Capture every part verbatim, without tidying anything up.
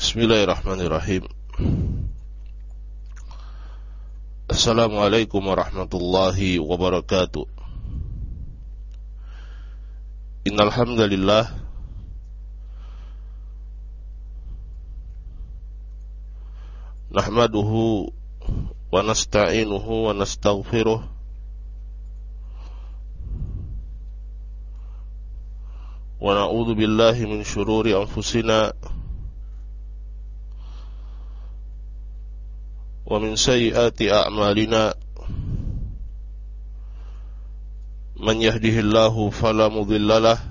Bismillahirrahmanirrahim. Assalamualaikum warahmatullahi wabarakatuh. Innal hamdalillah nahmaduhu wa nasta'inuhu wa nastaghfiruh wa na'udzu billahi min syururi anfusina wa min sayyiati a'malina. Man yahdihillahu fala mudilla lahu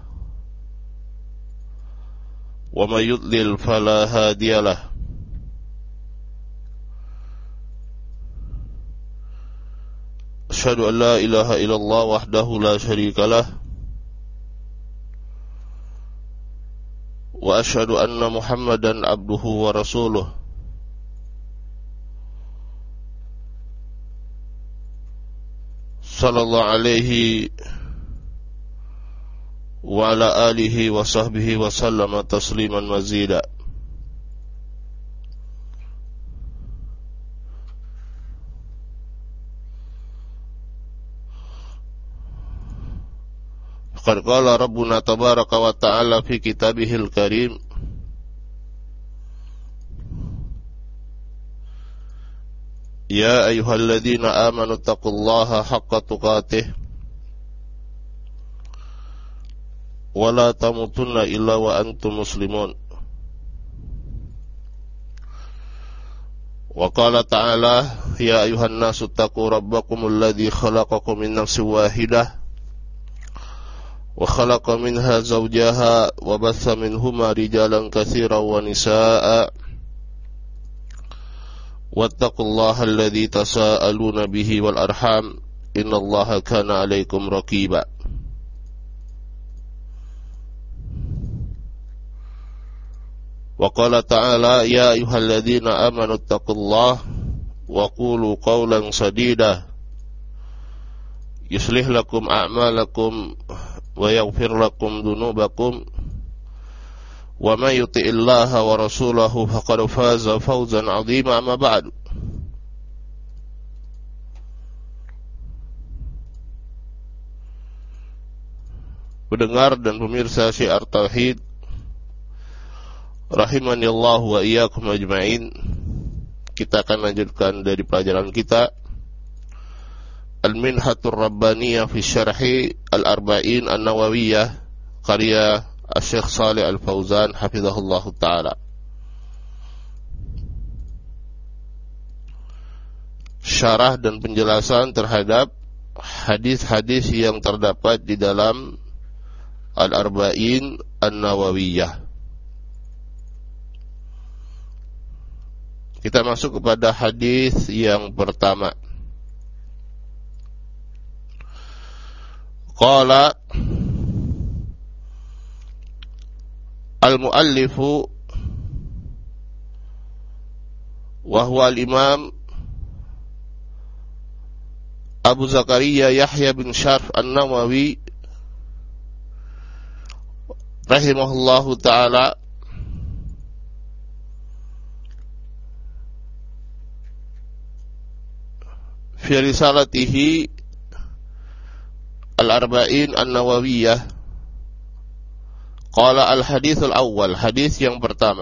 wa may yudlil fala hadiya lahu. Asyhadu an la ilaha illallah wahdahu la syarika lahu wa asyhadu anna Muhammadan abduhu wa rasuluh. Sallallahu alaihi wa ala alihi wa sahbihi wa sallama tasliman mazida. Qad qala Rabbuna tabaraka wa ta'ala fi kitabihil karim, Ya ayyuhalladzina amanu taqullaha haqqa tuqatih wa la tamutunna illa wa antum muslimun. Wa qala ta'ala, Ya ayyuhan nasu taqu rabbakumul ladzi khalaqakum min nafsin wahidah wa khalaqa minha zawjaha wa batha minhuma rijalan katsiran wa nisaa'a wattaqullaha alladzi tasaaluna bihi wal arham innallaha kana 'alaikum raqiba. Wa qala ta'ala, Ya ayyuhalladzina amanu taqullaha wa qulu qawlan sadida yuslih lakum a'malakum wa yaghfir lakum dhunubakum wa may yuti'illaha wa rasulahu faqad faza fawzan 'azima. Amma ba'du. Pendengar dan pemirsa Syiar Tauhid rahimani Allah wa iyyakum ajma'in, kita akan lanjutkan dari pelajaran kita Al-Minhatur Rabbaniyah fi Syarhi Al-Arba'in An-Nawawiyah karya Syekh Shalih Al-Fauzan hafizahullah ta'ala. Syarah dan penjelasan terhadap hadis-hadis yang terdapat di dalam Al-Arba'in An-Nawawiyah. Kita masuk kepada hadis yang pertama. Qala al-muallifu wa huwa al-imam Abu Zakaria Yahya bin Syarf An-Nawawi rahimahullahu ta'ala fi risalatihi Al-Arba'in An-Nawawiyah. Qala al-hadithul awwal, hadis yang pertama.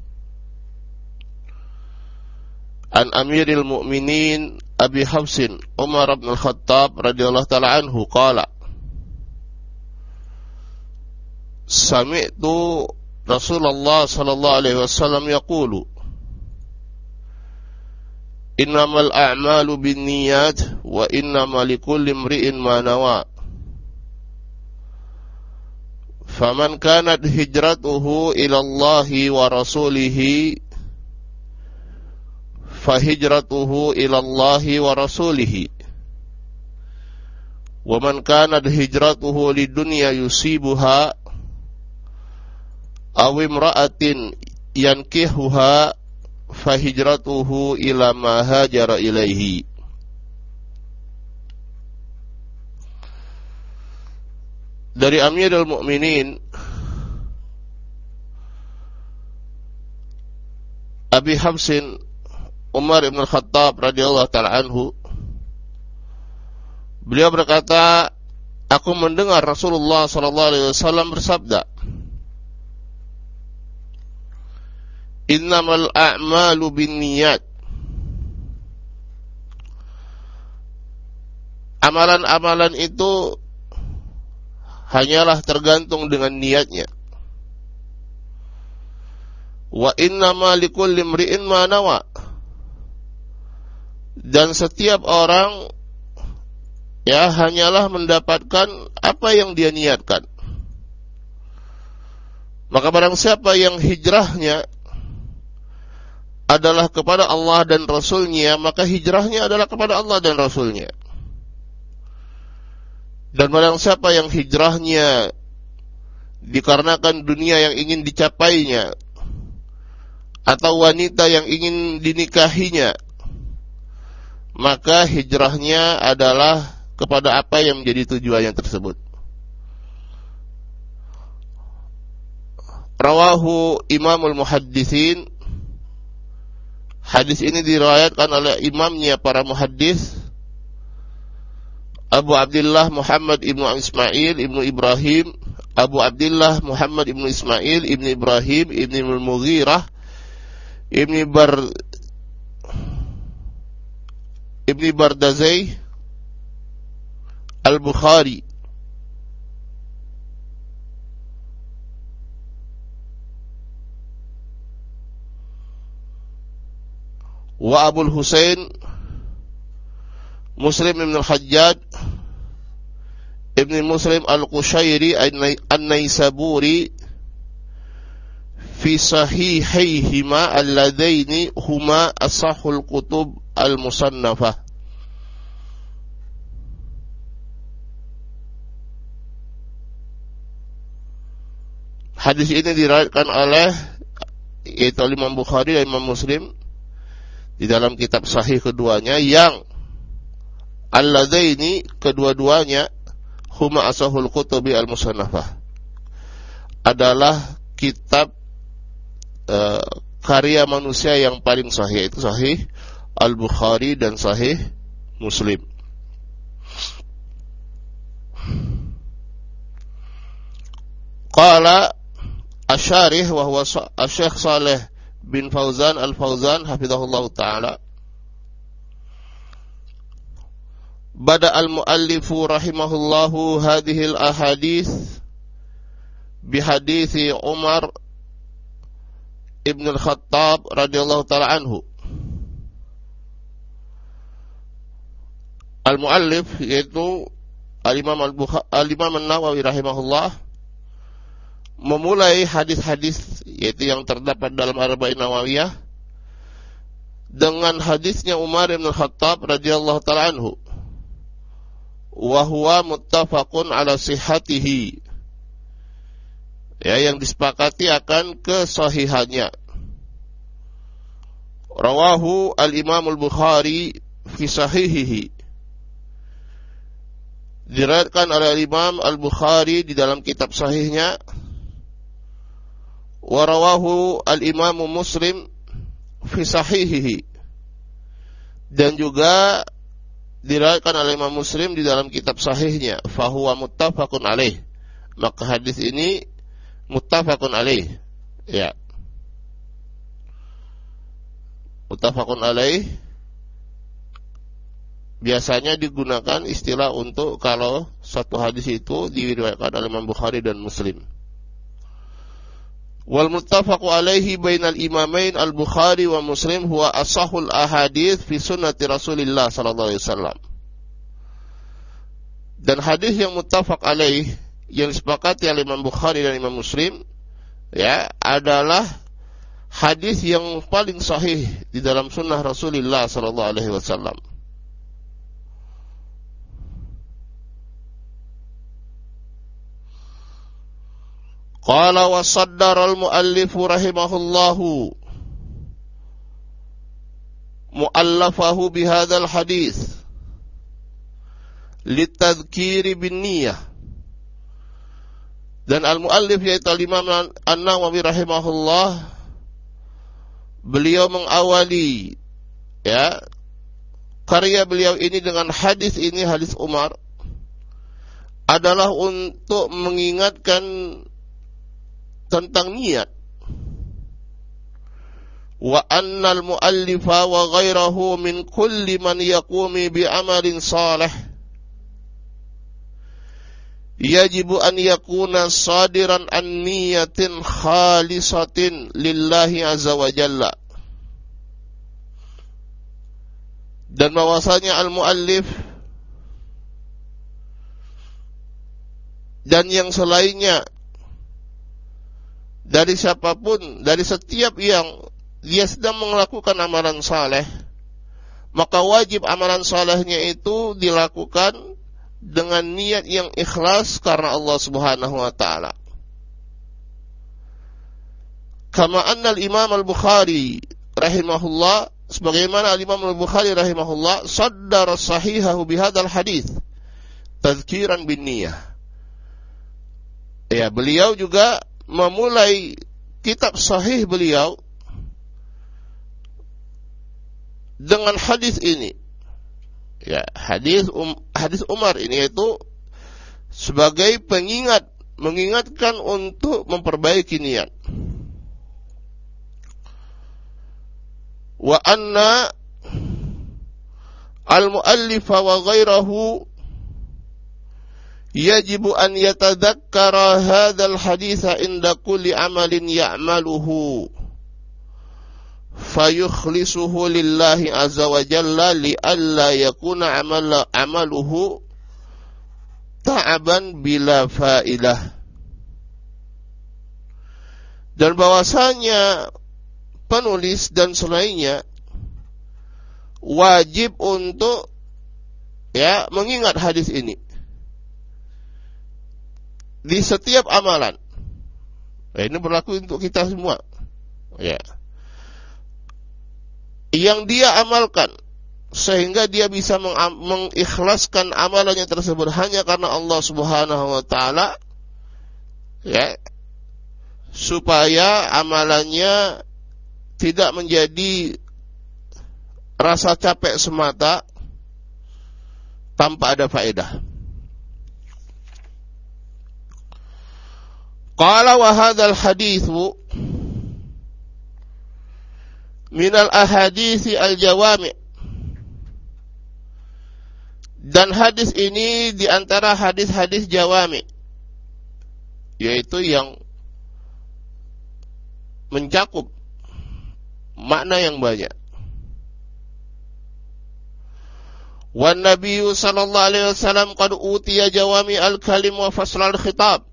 An Amiril Mu'minin Abi Hafsin Umar bin Al-Khattab radhiyallahu ta'ala anhu qala Sami'tu Rasulullah sallallahu alaihi wasallam yaqulu Innamal a'malu binniyat wa innamal likulli imri'in ma nawa. Faman kanat hijratuhu ila Allahi wa rasulihi fahijratuhu ila Allahi wa rasulihi. Wa man kanat hijratuhu lidunya yusibuha aw imra'atin yankihuha fahijratuhu ila ma hajara ilaihi. Dari Amirul Mukminin Abi Hafsin Umar ibn Khattab radhiyallahu ta'ala anhu, beliau berkata, aku mendengar Rasulullah sallallahu alaihi wasallam bersabda, innamal a'malu binniyat. Amalan-amalan itu hanyalah tergantung dengan niatnya. Wa innama likulli imri'in ma nawa. Dan setiap orang ya hanyalah mendapatkan apa yang dia niatkan. Maka barang siapa yang hijrahnya adalah kepada Allah dan Rasulnya, maka hijrahnya adalah kepada Allah dan Rasulnya. Dan barang siapa yang hijrahnya dikarenakan dunia yang ingin dicapainya, atau wanita yang ingin dinikahinya, maka hijrahnya adalah kepada apa yang menjadi tujuannya tersebut. Rawahu Imamul Muhadditsin. Hadis ini diriwayatkan oleh imamnya para muhaddis, Abu Abdullah Muhammad ibnu Ismail ibnu Ibrahim, Abu Abdullah Muhammad ibnu Ismail ibnu Ibrahim ibnu Al-Mughirah ibnu Bar ibnu Bardazai Al-Bukhari. Wa Abul Husain Muslim ibn al-Hajjaj ibn Muslim al-Qushairi an-Naisaburi fi sahihayhima alladaini huma asahul kutub al-musannafah. Hadis ini diriwayatkan oleh yaitu Imam Bukhari dan Imam Muslim di dalam kitab sahih keduanya, yang alladaini kedua-duanya huma asahul kutubi al-musannafah adalah kitab uh, karya manusia yang paling sahih, itu sahih Al-Bukhari dan sahih Muslim. Qala Asy-Syarih wa huwa Asy-Syaikh Shalih bin Fauzan Al-Fauzan hafizahullah ta'ala, bada al-muallifu rahimahullahu hadhil ahadith bihadithi Umar ibn al-Khattab radhiyallahu ta'ala anhu. Al-muallif yaitu Al-Imam Al-Bukhari, Al-Imam An-Nawawi rahimahullah, memulai hadis-hadis yaitu yang terdapat dalam Arba'in Nawawiyah dengan hadisnya Umar bin Khattab radhiyallahu ta'ala anhu, wa huwa muttafaqun ala sihhatihi, ya, yang disepakati akan kesahihannya. Rawahu al-Imam al-Bukhari fi sahihihi, diriwayatkan oleh Imam Al-Bukhari di dalam kitab sahihnya. Wa rawahu al-Imam Muslim fi sahihihi, dan juga diriwayatkan oleh Imam Muslim di dalam kitab sahihnya. Fa huwa muttafaqun alaih, maka hadis ini muttafaqun alaih, ya, muttafaqun alaih biasanya digunakan istilah untuk kalau satu hadis itu diriwayatkan oleh Imam Bukhari dan Muslim. Wal muttafaqu alaihi bainal imamain al-Bukhari wa Muslim huwa asahul ahadits fi sunnati Rasulillah sallallahu alaihi wasallam. Dan hadis yang muttafaq alaih yang disepakati oleh Imam Bukhari dan Imam Muslim, ya, adalah hadis yang paling sahih di dalam sunnah Rasulullah sallallahu alaihi wasallam. Qala wa saddara al-muallif rahimahullahu mu'allafahu bihadzal hadis litadhkiri bin niyyah. Dan al-muallif yaitu Imam An-Nawawi rahimahullah beliau mengawali ya karya beliau ini dengan hadis ini, hadis Umar, adalah untuk mengingatkan tentang niat. Wa annal muallifa wa ghairahu min kulli man yaqumi bi amalin salih yajibu an yakuna sadiran an niyatin khalisatin lillahi azza wa jalla. Dan bahwasanya al-muallif dan yang selainnya dari siapapun, dari setiap yang dia sedang melakukan amalan saleh, maka wajib amalan salehnya itu dilakukan dengan niat yang ikhlas karena Allah Subhanahu wa taala. Kama anna al-Imam al-Bukhari rahimahullah, sebagaimana al-Imam al-Bukhari rahimahullah saddara sahihahu bihadzal hadis tazkiran bin niyah. Ya, beliau juga memulai kitab sahih beliau dengan hadis ini. Ya, hadis um, hadis Umar ini yaitu sebagai pengingat, mengingatkan untuk memperbaiki niat. Wa anna al-muallifa wa ghairahu yajibu an yatadhakkara hadzal haditsa inda kulli amalin ya'maluhu fayukhlisuhu lillahi azza wa jalla li alla yakuna amala amaluhu ta'aban bila fa'idah. Dan bahwasanya penulis dan selainnya wajib untuk ya mengingat hadis ini di setiap amalan. Nah, ini berlaku untuk kita semua. Ya. Yang dia amalkan sehingga dia bisa meng- mengikhlaskan amalannya tersebut hanya karena Allah Subhanahu wa taala, ya, supaya amalannya tidak menjadi rasa capek semata tanpa ada faedah. Qala wa hadzal haditsu minal ahaditsi al-jawami'. Dan hadis ini di antara hadis-hadis jawami', yaitu yang mencakup makna yang banyak. Wan nabiyyu sallallahu alaihi wasallam qad utiya jawami al-kalim wa fasl al-khitab.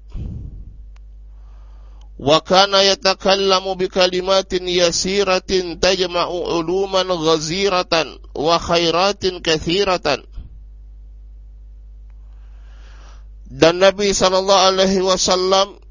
Wa kana yatakallamu bi kalimatin yasiratin tajma'u uluman ghaziratan wa khairatin katsiratan. Dan Nabi sallallahu alaihi wasallam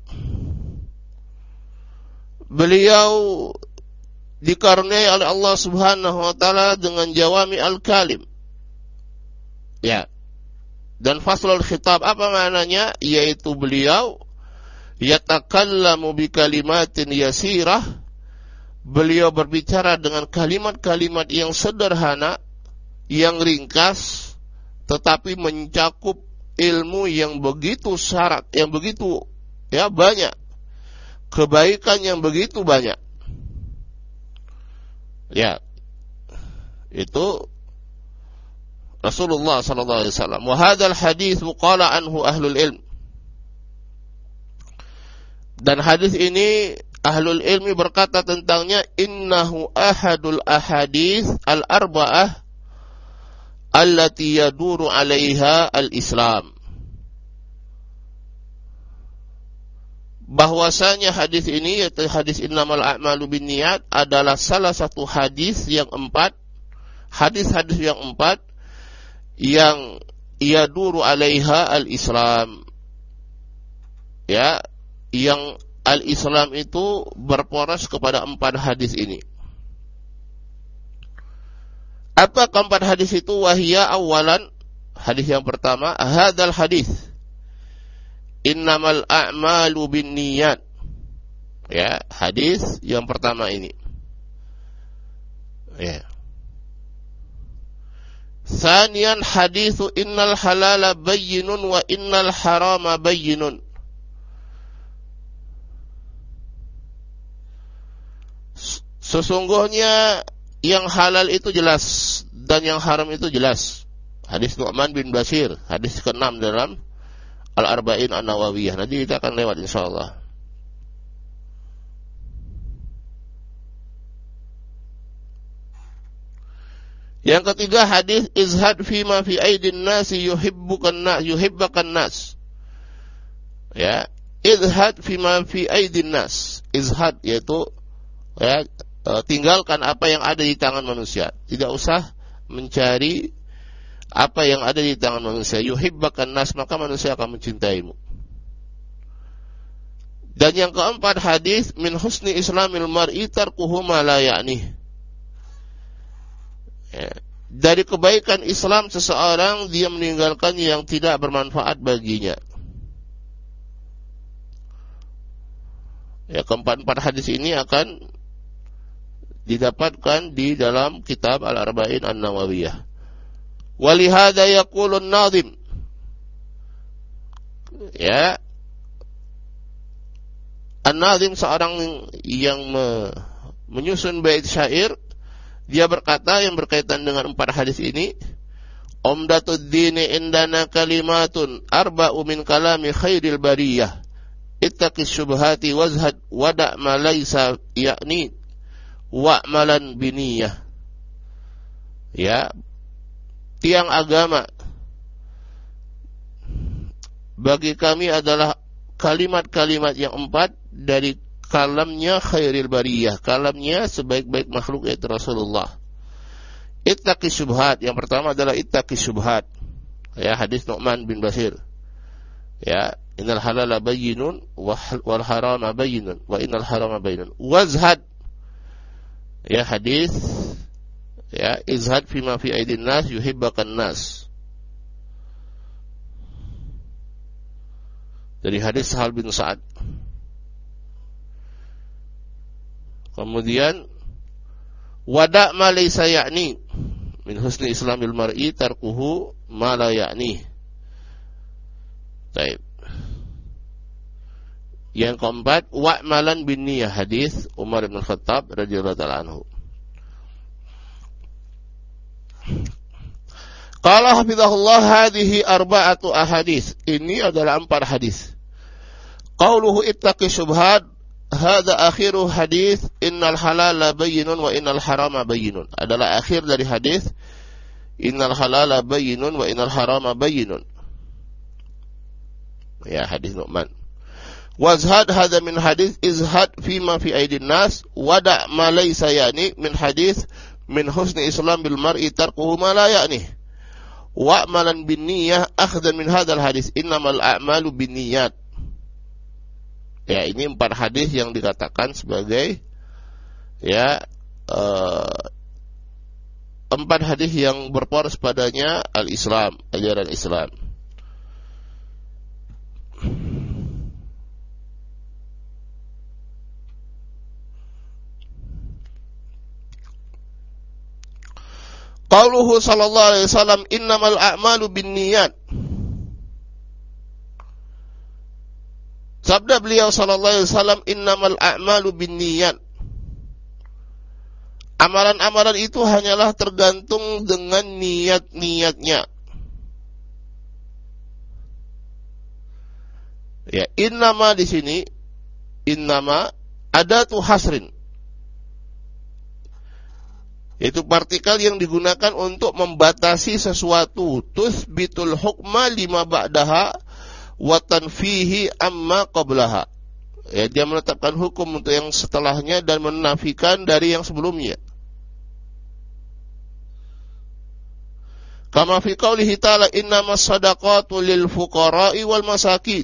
beliau dikaruniai oleh Allah Subhanahu wa taala dengan jawami al-kalim. Ya. Dan faslul khitab apa maknanya? Yaitu beliau yatakallamu bi kalimatin yasirah, beliau berbicara dengan kalimat-kalimat yang sederhana, yang ringkas, tetapi mencakup ilmu yang begitu syarat, yang begitu ya banyak, kebaikan yang begitu banyak. Ya, itu Rasulullah sallallahu alaihi wasallam. Wa hadzal hadits qala anhu ahlul ilm. Dan hadis ini ahlul ilmi berkata tentangnya, innahu ahadul ahadits al-arba'ah allati yaduru 'alaiha al-Islam. Bahwasanya hadis ini, yaitu hadis innamal a'malu binniyat, adalah salah satu hadis yang empat, hadis-hadis yang empat yang yaduru 'alaiha al-Islam. Ya, yang al-Islam itu berporos kepada empat hadis ini. Apa keempat hadis itu? Wahia awalan, hadis yang pertama, hadzal hadis innamal a'malu binniyat. Ya, hadis yang pertama ini. Ya. Thaniyan hadithu innal halala bayyinun wa innal harama bayyinun. Sesungguhnya yang halal itu jelas dan yang haram itu jelas. Hadis Nu'man bin Bashir, hadis keenam dalam Al-Arba'in An-Nawawiyah. Nanti kita akan lewat insyaallah. Yang ketiga hadis izhad fima fi aidin nasi yuhibbukan nas yuhibbakan nas. Ya, izhad fima fi aidin nas. Izhad yaitu ya, tinggalkan apa yang ada di tangan manusia. Tidak usah mencari apa yang ada di tangan manusia. Yuhibbakan nas, maka manusia akan mencintaimu. Dan yang keempat hadis min husni islamil mar'i tarkuhu ma la ya'nih. Ya. Dari kebaikan Islam seseorang dia meninggalkan yang tidak bermanfaat baginya. Ya, keempat-empat hadis ini akan didapatkan di dalam kitab Al-Arba'in An-Nawawiyah. Walihada yaqulun nadhim. Ya. An-Nadhim seorang yang me, menyusun bait syair. Dia berkata yang berkaitan dengan empat hadis ini, Umdatud dini indana kalimatun arba'u min kalami khairil bariyah. Ittaqis syubhati wazhad wada' ma laysa ya'ni wa'malan biniyah. Ya, tiang agama bagi kami adalah kalimat-kalimat yang empat dari kalamnya khairil bariyah, kalamnya sebaik-baik makhluk yaitu Rasulullah. Ittaqis syubhat, yang pertama adalah ittaqis syubhat. Ya, hadis Nu'man bin Bashir. Ya, innal halala bayyinun wal harama bayyinun wa innal harama bayyinun. Wazhad. Ya, hadis ya, izhad fima fi aidin nas yuhibbakan nas. Dari hadis Sahal bin Sa'ad. Kemudian wada' ma laysa ya'ni min husni islamil mar'i tarkuhu ma la ya'ni. Baik. Yang keempat wa'malan bin niyah, hadis Umar bin Khattab radhiyallahu ta'ala anhu. Qala hafizahullah hadhihi arba'atu ahadits. Ini adalah empat hadis. Qauluhu ittaqi syubhat, hadza akhiru hadis innal halala bayyinun wa innal harama bayyinun. Adalah akhir dari hadis innal halala bayyinun wa innal harama bayyinun. Ya, hadis Nu'man. Wazhad hadza min hadis izhad fima fi aidin nas wada' ma laysa ya'ni min hadis min husni islam bil mar'i tarkuhu ma la ya'ni. Wa'malan bin niyyah akhdan min hadzal hadis innamal a'malu bin niyyat. Ya, ini empat hadis yang dikatakan sebagai ya uh, empat hadis yang berporos padanya al-Islam, ajaran Islam. Qauluhu sallallahu alaihi wasallam innamal a'malu binniyat. Sabda beliau sallallahu alaihi wasallam innamal a'malu binniyat. Amalan-amalan itu hanyalah tergantung dengan niat-niatnya. Ya, innama di sini innama adatu hasrin. Itu partikel yang digunakan untuk membatasi sesuatu. Tusbitul hukma lima ba'daha wa tanfihi amma qablaha. Ya, dia menetapkan hukum untuk yang setelahnya dan menafikan dari yang sebelumnya. Kama fi qaulihi ta'ala innamas shadaqatu lil fuqara'i wal masakin.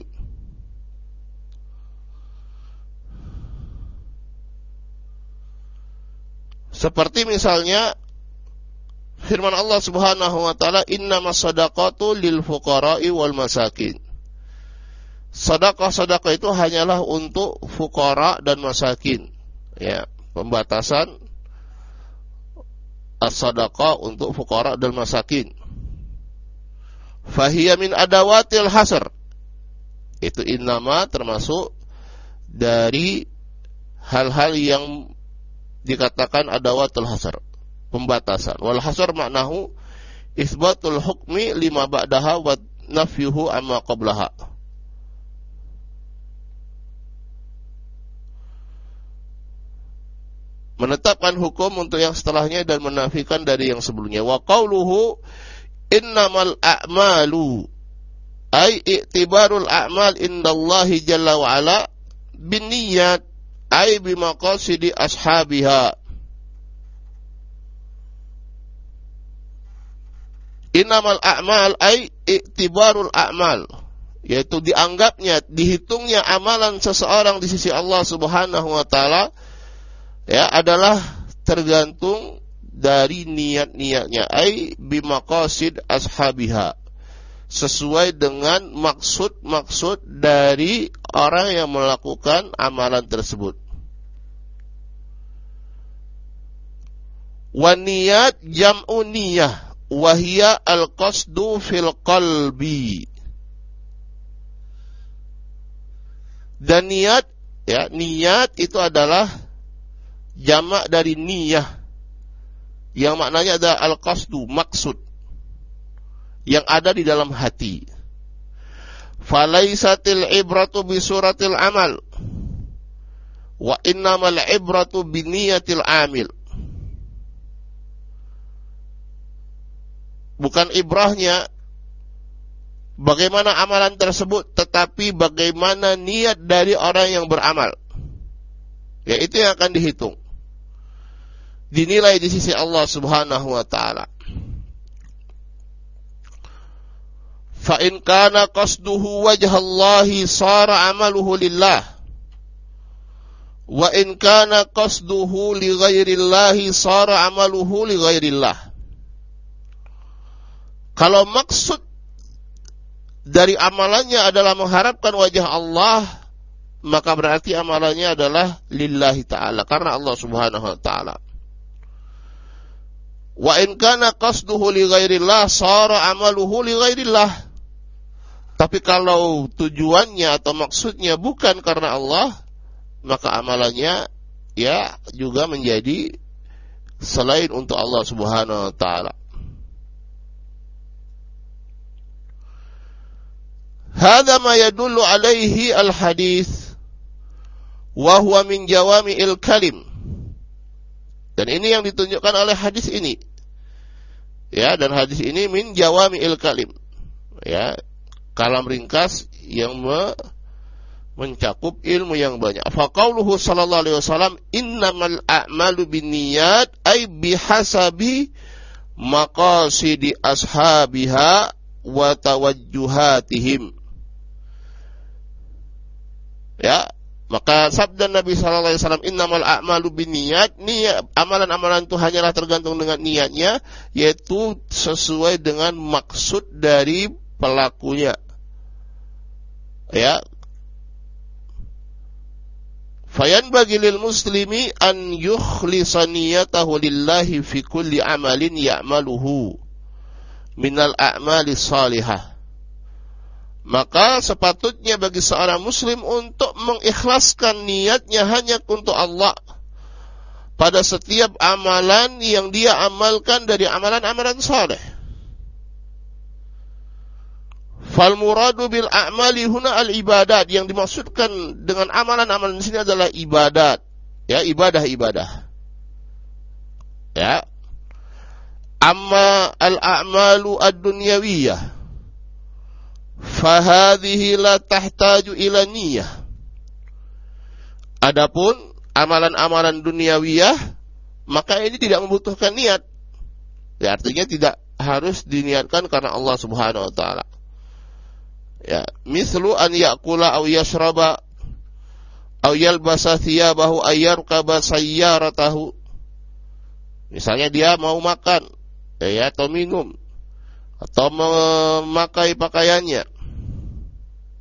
Seperti misalnya firman Allah Subhanahu wa taala innamas shadaqatu lil fuqara'i wal masakin. Sedekah-sedekah itu hanyalah untuk fuqara dan masakin. Ya, pembatasan as-sadaqah untuk fuqara dan masakin. Fahiya min adawatil hasr. Itu innama termasuk dari hal-hal yang dikatakan adawatul hasr, pembatasan. Wal hasr maknahu isbatul hukmi lima ba'daha wa nafyuhu amma qablaha. Menetapkan hukum untuk yang setelahnya dan menafikan dari yang sebelumnya. Wa qauluhu innamal a'malu ay i'tibarul a'mal indallahi jalla wa ala binniyat ay bimaqasidi ashabiha. Innamal a'mal ay i'tibarul a'mal, yaitu dianggapnya, dihitungnya amalan seseorang di sisi Allah Subhanahu wa taala, ya, adalah tergantung dari niat-niatnya, ai bimaqasid ashabiha, sesuai dengan maksud-maksud dari orang yang melakukan amalan tersebut. Wa niyat jam'u niyah wa hiya al-qasdu fil qalbi. Dan niat, ya, niat itu adalah jamak dari niyah, yang maknanya adalah al-qasdu, maksud yang ada di dalam hati. Falaisatil ibratu bi suratil amal wa innamal ibratu bi niyatil amil. Bukan ibrahnya bagaimana amalan tersebut, tetapi bagaimana niat dari orang yang beramal. Ya, itu yang akan dihitung, dinilai di sisi Allah Subhanahu wa taala. Fa in kana qasduhu wajhallahi sara amaluhu lillah, wa in kana qasduhu li ghairillahi sara amaluhu li ghairillah. Kalau maksud dari amalannya adalah mengharapkan wajah Allah, maka berarti amalannya adalah lillahi ta'ala, karena Allah Subhanahu wa ta'ala. Wa in kana qasduhu li ghairillah sara amaluhu li ghairillah. Tapi kalau tujuannya atau maksudnya bukan karena Allah, maka amalannya, ya, juga menjadi selain untuk Allah Subhanahu wa ta'ala. Hadza ma yadullu alaihi al-hadis wa huwa min jawami'il kalim. Dan ini yang ditunjukkan oleh hadis ini. Ya, dan hadis ini min jawami'il kalim. Ya, kalam ringkas yang me, mencakup ilmu yang banyak. Fa qauluhu sallallahu alaihi wasallam innamal a'malu binniyat ay bihasabi maqasidi ashabiha wa tawajjuhatihim. Ya, maka sabda Nabi sallallahu alaihi wasallam innamal a'malu binniyat, niat, amalan-amalan itu hanyalah tergantung dengan niatnya, yaitu sesuai dengan maksud dari pelakunya. Ya, fayanbaghi lil muslimi an yukhlisa niyatahu lillahi fi kulli amalin ya'maluhu minal a'mali salihah. Maka sepatutnya bagi seorang muslim untuk mengikhlaskan niatnya hanya untuk Allah pada setiap amalan yang dia amalkan dari amalan-amalan saleh. Fal muradu bil a'mali huna al ibadat, yang dimaksudkan dengan amalan-amalan di sini adalah ibadat, ya, ibadah-ibadah. Ya. Amma al a'malu ad-dunyawiyah fahadhihi la tahtaju ila niyah. Adapun amalan-amalan duniawiyah, maka ini tidak membutuhkan niat. Ya, artinya tidak harus diniatkan karena Allah Subhanahu wa taala. Ya, mislu an ya'kula aw yashraba aw yalbasa thiyabahu aw yarkaba sayyaratahu. Misalnya dia mau makan, ya, atau minum, atau memakai pakaiannya,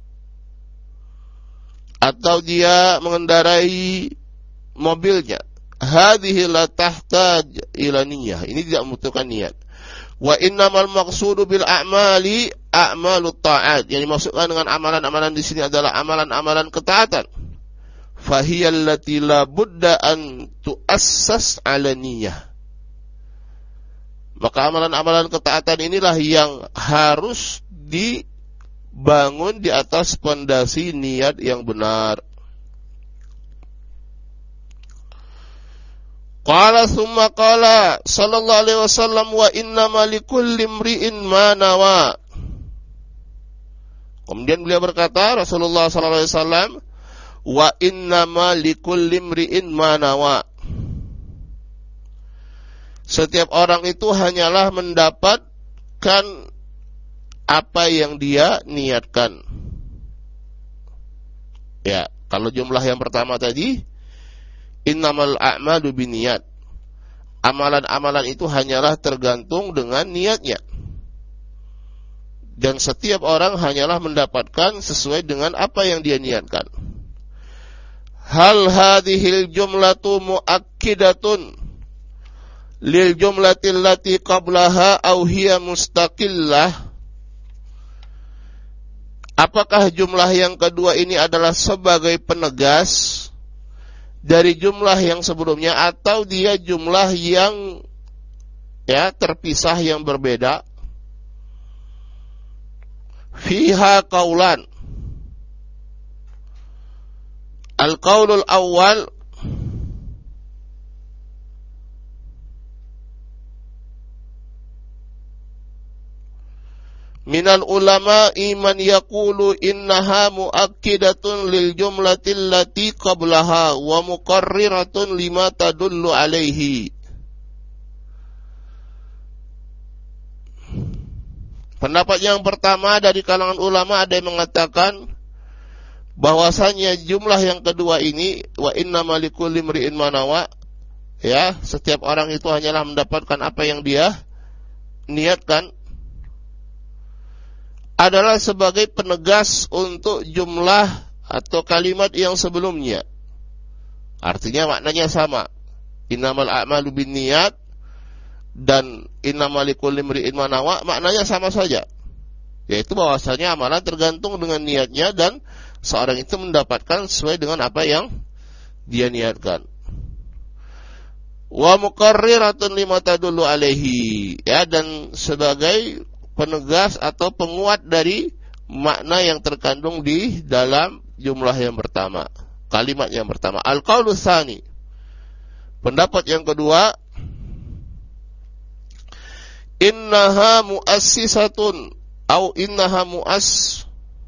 atau dia mengendarai mobilnya, hadhihi la tahtaj ila niyyah. Ini tidak membutuhkan niat. Wa innamal maqsudu bil a'mali a'malut ta'at. Yang dimaksudkan dengan amalan-amalan di sini adalah amalan-amalan ketaatan. Fahiyal lati la budda an tu'assas 'ala niyyah. Maka amalan-amalan ketaatan inilah yang harus dibangun di atas pondasi niat yang benar. Qala thumma qala sallallahu alaihi wasallam wa innama likulli imri'in ma nawa. Kemudian beliau berkata, Rasulullah sallallahu alaihi wasallam, wa innama likulli imri'in ma nawa. Setiap orang itu hanyalah mendapatkan apa yang dia niatkan. Ya, kalau jumlah yang pertama tadi, innamal a'malu binniyat. Amalan-amalan itu hanyalah tergantung dengan niatnya. Dan setiap orang hanyalah mendapatkan sesuai dengan apa yang dia niatkan. Hal hadhil jumlatu muakkidatun lil jumlatil lati qablaha aw hiya mustaqillah. Apakah jumlah yang kedua ini adalah sebagai penegas dari jumlah yang sebelumnya, atau dia jumlah yang ya terpisah yang berbeda? Fiha qaulan. Al-qaulul awwal minal ulama iman yaqulu innaha muakkidatun lil jumlatil lati qablaha wa muqarriratun lima tadullu alaihi. Pendapat yang pertama dari kalangan ulama ada yang mengatakan bahwasanya jumlah yang kedua ini wa innama likulli imri'in ma nawa, ya, setiap orang itu hanyalah mendapatkan apa yang dia niatkan, adalah sebagai penegas untuk jumlah atau kalimat yang sebelumnya. Artinya maknanya sama. Innamal a'malu binniyat dan innamal likulli imri'in ma nawa, maknanya sama saja. Yaitu bahwasanya amalan tergantung dengan niatnya dan seorang itu mendapatkan sesuai dengan apa yang dia niatkan. Wa muqarriratun lima tadullu alaihi, ya, dan sebagai penegas atau penguat dari makna yang terkandung di dalam jumlah yang pertama, kalimat yang pertama. Al-qaulu tsani, pendapat yang kedua, innaha muassisatun au innaha muass,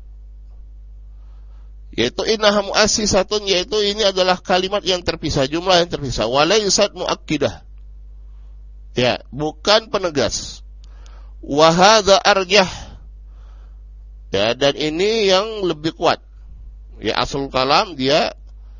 yaitu innaha muassisatun, yaitu ini adalah kalimat yang terpisah, jumlah yang terpisah. Walaysat muakkidah, ya, bukan penegas. Wa hadza arjah, ya, dan ini yang lebih kuat. Ya, asul kalam dia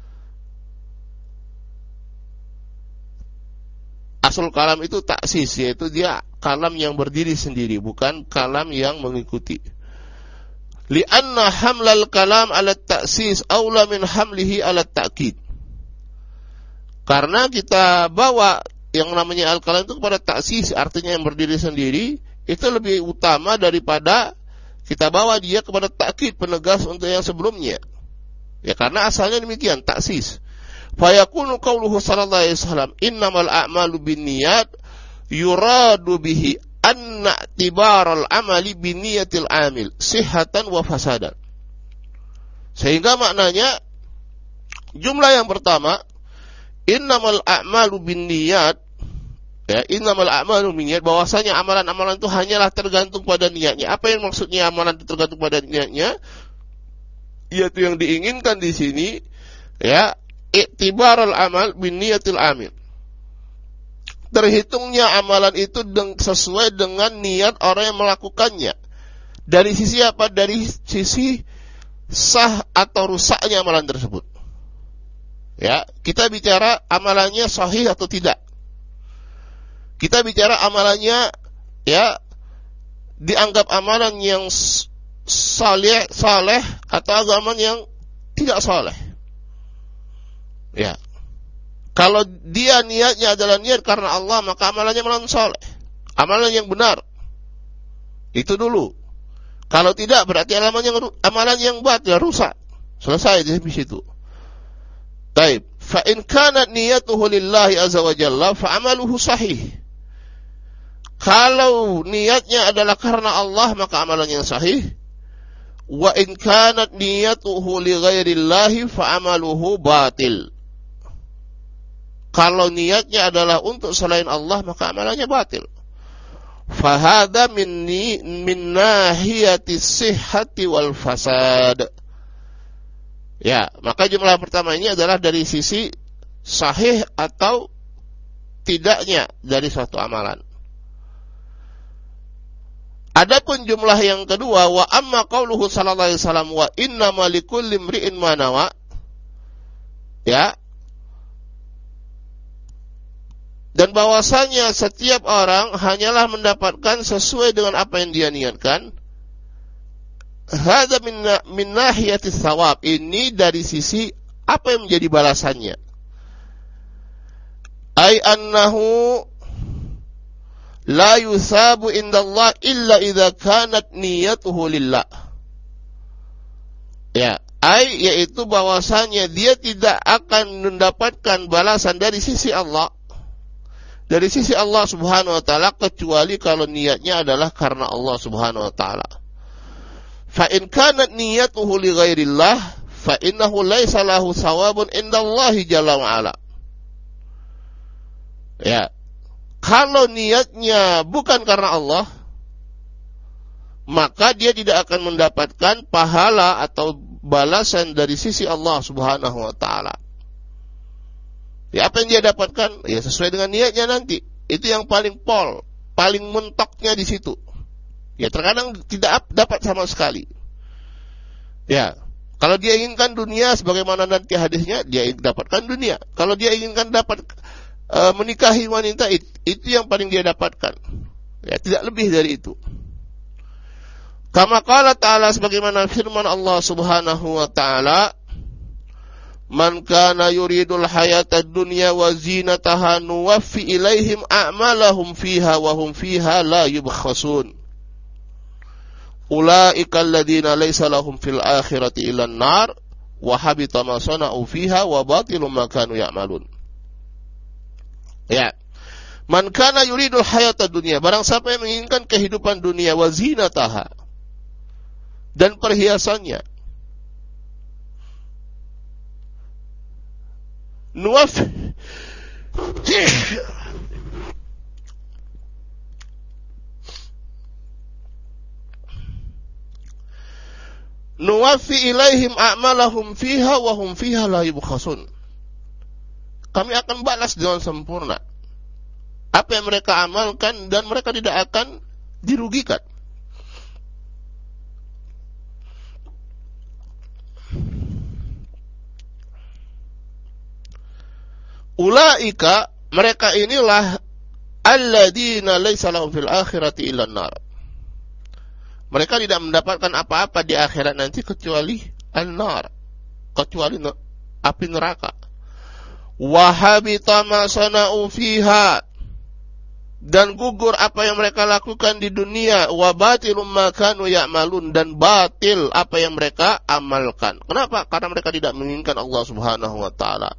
asul kalam itu taksis, yaitu dia kalam yang berdiri sendiri, bukan kalam yang mengikuti. Li'anna hamlal kalam ala taksis aula min hamlihi ala ta'kid. Karena kita bawa yang namanya al-kalam itu kepada taksis, artinya yang berdiri sendiri, itu lebih utama daripada kita bawa dia kepada takkid, penegas untuk yang sebelumnya. Ya, karena asalnya demikian, taksis. Fa yakunu qauluhu sallallahu alaihi wasallam innamal a'malu binniyat yuradu bihi anna tibaral amali binniyatil amil sihhatan wa fasadan. Sehingga maknanya jumlah yang pertama innamal a'malu binniyat, ya, innamal a'malu binniyat, bahwasanya amalan-amalan itu hanyalah tergantung pada niatnya. Apa yang maksudnya amalan itu tergantung pada niatnya? Yaitu yang diinginkan di sini, ya, i'tibarul amal binniyatil amil. Terhitungnya amalan itu sesuai dengan niat orang yang melakukannya. Dari sisi apa? Dari sisi sah atau rusaknya amalan tersebut. Ya, kita bicara amalannya sahih atau tidak. Kita bicara amalannya, ya, dianggap amalan yang saleh, saleh atau amalan yang tidak saleh. Ya. Kalau dia niatnya adalah niat karena Allah, maka amalannya amalan soleh, amalan yang benar. Itu dulu. Kalau tidak, berarti amalan yang amalan yang batil, rusak. Selesai di situ. Taib. Fa in kanat niyatuhu lillahi azza wa jalla fa amaluhu sahih. Kalau niatnya adalah karena Allah, maka amalannya sahih. Wa in kanat niyatuhu li ghairillahi fa amaluhu batil. Kalau niatnya adalah untuk selain Allah, maka amalannya batil. Fahada min min nahiyati sihhati wal fasad. Ya, maka jumlah pertama ini adalah dari sisi sahih atau tidaknya dari suatu amalan. Adapun jumlah yang kedua, wa amma qauluhu sallallahu alaihi wasallam wa innamal likulli imri'in ma nawa. Ya. Dan bahwasanya setiap orang hanyalah mendapatkan sesuai dengan apa yang dia niatkan. Hadza min min nahiyati tsawab. Ini dari sisi apa yang menjadi balasannya. Ai annahu la yusabu indallah illa idza kanat niyatuhu lillah. Ya, ai yaitu bahwasanya dia tidak akan mendapatkan balasan dari sisi Allah. Dari sisi Allah Subhanahu wa taala kecuali kalau niatnya adalah karena Allah Subhanahu wa taala. Fa in kanat niyatuhu li ghairillah fa innahu laisa lahu thawabun indallahi jalla wa ala. Ya. Kalau niatnya bukan karena Allah, maka dia tidak akan mendapatkan pahala atau balasan dari sisi Allah Subhanahu wa taala. Ya, apa yang dia dapatkan? Ya, sesuai dengan niatnya nanti. Itu yang paling pol, paling mentoknya di situ. Ya, terkadang tidak dapat sama sekali. Ya, kalau dia inginkan dunia, sebagaimana nanti hadisnya, dia dapatkan dunia. Kalau dia inginkan dapat uh, menikahi wanita, itu, itu yang paling dia dapatkan. Ya, tidak lebih dari itu. Kama qala ta'ala, sebagaimana firman Allah Subhanahu wa ta'ala, man kana yuridul hayatad dunya wa zinataha nuwaffi ilaihim a'malahum fiha wa hum fiha la yubkhasun. Ulaika alladziina laysa lahum fil akhirati illa an-nar wa habita ma sana'u fiha wa batilun ma kanu ya'malun. Ya. Man kana yuridul hayatad dunya, barang siapa yang menginginkan kehidupan dunia wa zinataha dan perhiasannya, Nuwaf Nuwaffi ilaihim a'malahum fiha wa hum fiha la yubkhasun. Kami akan balas dengan sempurna apa yang mereka amalkan dan mereka tidak akan dirugikan. Ulaika, mereka inilah alladzina laisa lahum fil akhirati illa an-nar. Mereka tidak mendapatkan apa-apa di akhirat nanti kecuali an-nar, kecuali api neraka. Wa habita ma sana'u fiha, dan gugur apa yang mereka lakukan di dunia. Wa batilum ma kanu ya'malun, dan batil apa yang mereka amalkan. Kenapa? Karena mereka tidak menginginkan Allah Subhanahu wa taala.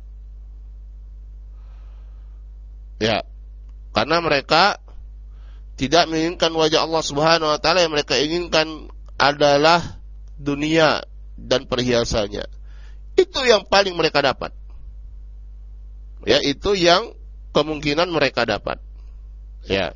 Ya, karena mereka tidak menginginkan wajah Allah Subhanahu wa taala, yang mereka inginkan adalah dunia dan perhiasannya. Itu yang paling mereka dapat. Ya, itu yang kemungkinan mereka dapat. Ya.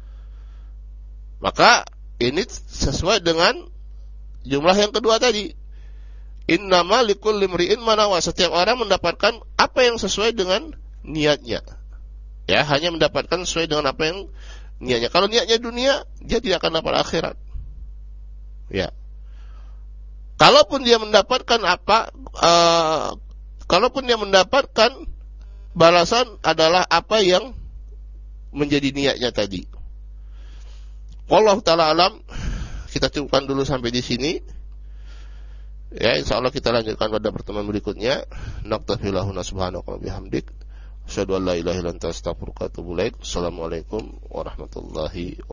Maka ini sesuai dengan jumlah yang kedua tadi. Innama likulli imri'in ma nawa, setiap orang mendapatkan apa yang sesuai dengan niatnya. Ya, hanya mendapatkan sesuai dengan apa yang niatnya. Kalau niatnya dunia, dia tidak akan dapat akhirat. Ya. Kalaupun dia mendapatkan apa, uh, kalaupun dia mendapatkan balasan adalah apa yang menjadi niatnya tadi. Wallahu ta'ala alam. Kita cukupkan dulu sampai di sini. Ya, insyaallah kita lanjutkan pada pertemuan berikutnya. Naqtafilahuna subhanaka wa bihamdik. Asyhadu an la ilaha illa anta astaghfiruka wa atubu ilaik. Assalamualaikum warahmatullahi wabarakatuh.